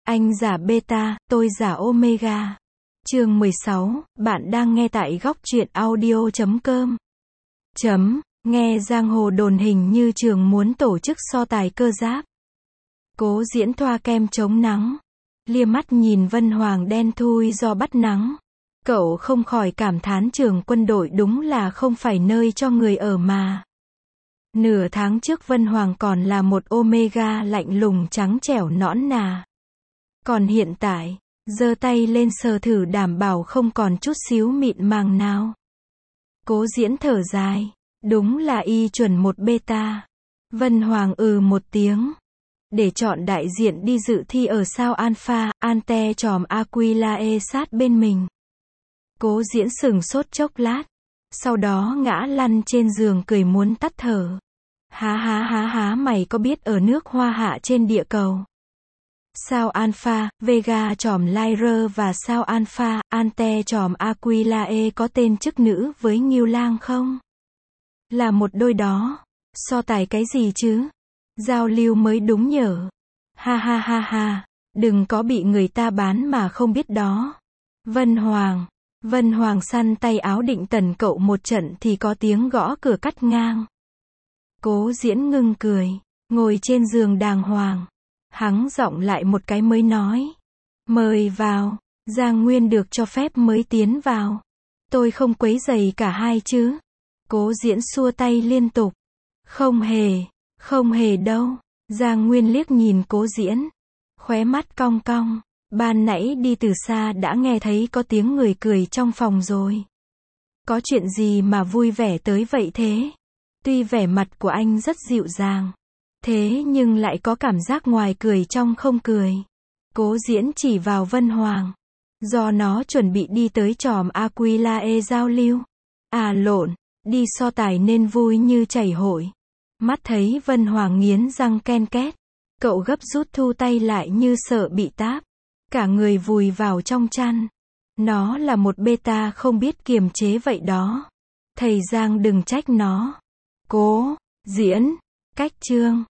Anh giả beta, tôi giả omega. Chương 16, bạn đang nghe tại góc truyện audio.com. Nghe giang hồ đồn hình như trường muốn tổ chức so tài cơ giáp. Cố Diễn thoa kem chống nắng, lia mắt nhìn Vân Hoàng đen thui do bắt nắng. Cậu không khỏi cảm thán trường quân đội đúng là không phải nơi cho người ở mà. Nửa tháng trước Vân Hoàng còn là một omega lạnh lùng trắng trẻo nõn nà. Còn hiện tại, giơ tay lên sờ thử đảm bảo không còn chút xíu mịn màng nào. Cố Diễn thở dài, đúng là y chuẩn một beta. Vân Hoàng một tiếng. Để chọn đại diện đi dự thi ở sao Alpha, Ante chòm Aquilae sát bên mình. Cố Diễn sừng sốt chốc lát, sau đó ngã lăn trên giường cười muốn tắt thở. Há mày có biết ở nước Hoa Hạ trên địa cầu, sao Alpha, Vega chòm Lyra và sao Alpha, Ante chòm Aquilae có tên chức nữ với Ngưu Lang không? Là một đôi đó. So tài cái gì chứ? Giao lưu mới đúng nhở. Ha, đừng có bị người ta bán mà không biết đó. Vân Hoàng săn tay áo định tẩn cậu một trận thì có tiếng gõ cửa cắt ngang. Cố Diễn ngưng cười, ngồi trên giường đàng hoàng. Hắng giọng lại một cái mới nói. Mời vào, Giang Nguyên được cho phép mới tiến vào. Tôi không quấy rầy cả hai chứ? Cố Diễn xua tay liên tục. Không hề đâu. Giang Nguyên liếc nhìn Cố Diễn, khóe mắt cong cong. Ban nãy đi từ xa đã nghe thấy có tiếng người cười trong phòng rồi. Có chuyện gì mà vui vẻ tới vậy thế? Tuy vẻ mặt của anh rất dịu dàng, thế nhưng lại có cảm giác ngoài cười trong không cười. Cố Diễn chỉ vào Vân Hoàng. Do nó chuẩn bị đi tới chòm Aquilae giao lưu. Đi so tài nên vui như chảy hội. Mắt thấy Vân Hoàng nghiến răng ken két. Cậu gấp rút thu tay lại như sợ bị táp. Cả người vùi vào trong chăn. Nó là một beta không biết kiềm chế vậy đó. Thầy Giang đừng trách nó. Cố Diễn, cách chương.